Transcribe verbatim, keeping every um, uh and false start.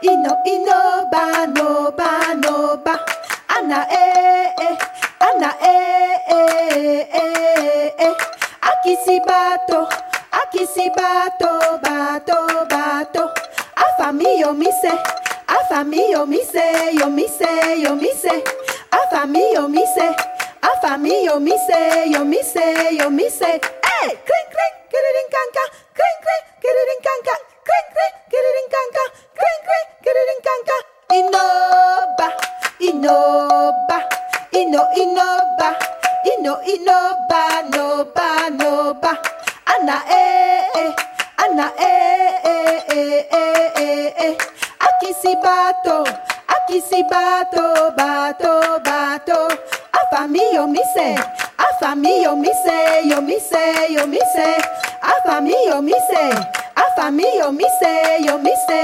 Ino ino ba no ba no ba. Ana eh eh. Ana eh eh eh eh. Akisi bato. Akisi bato bato bato. Afami yo mi se. Afami yo mi se. Yo mi se. Yo mi se. Afami yo mi se. Afami yo mi se. Yo mi se. Yo mi se. Hey, clink clink. Kiririn kanka. Clink clink. Kiririn kanka. Clink clink. Kiririn kanka. Clink clink. Kiririn kanka. Inoba. Inoba. Ino inoba. Ino inoba. No ba no ba. Ana eh eh. Ana eh eh eh eh eh eh. Akisi bato. Akisi bato bato bato. Afami yo mi se. Afami yo mi se. Yo mi se. Yo mi se. Afami yo mi se. Afami yo mi se. Yo mi se.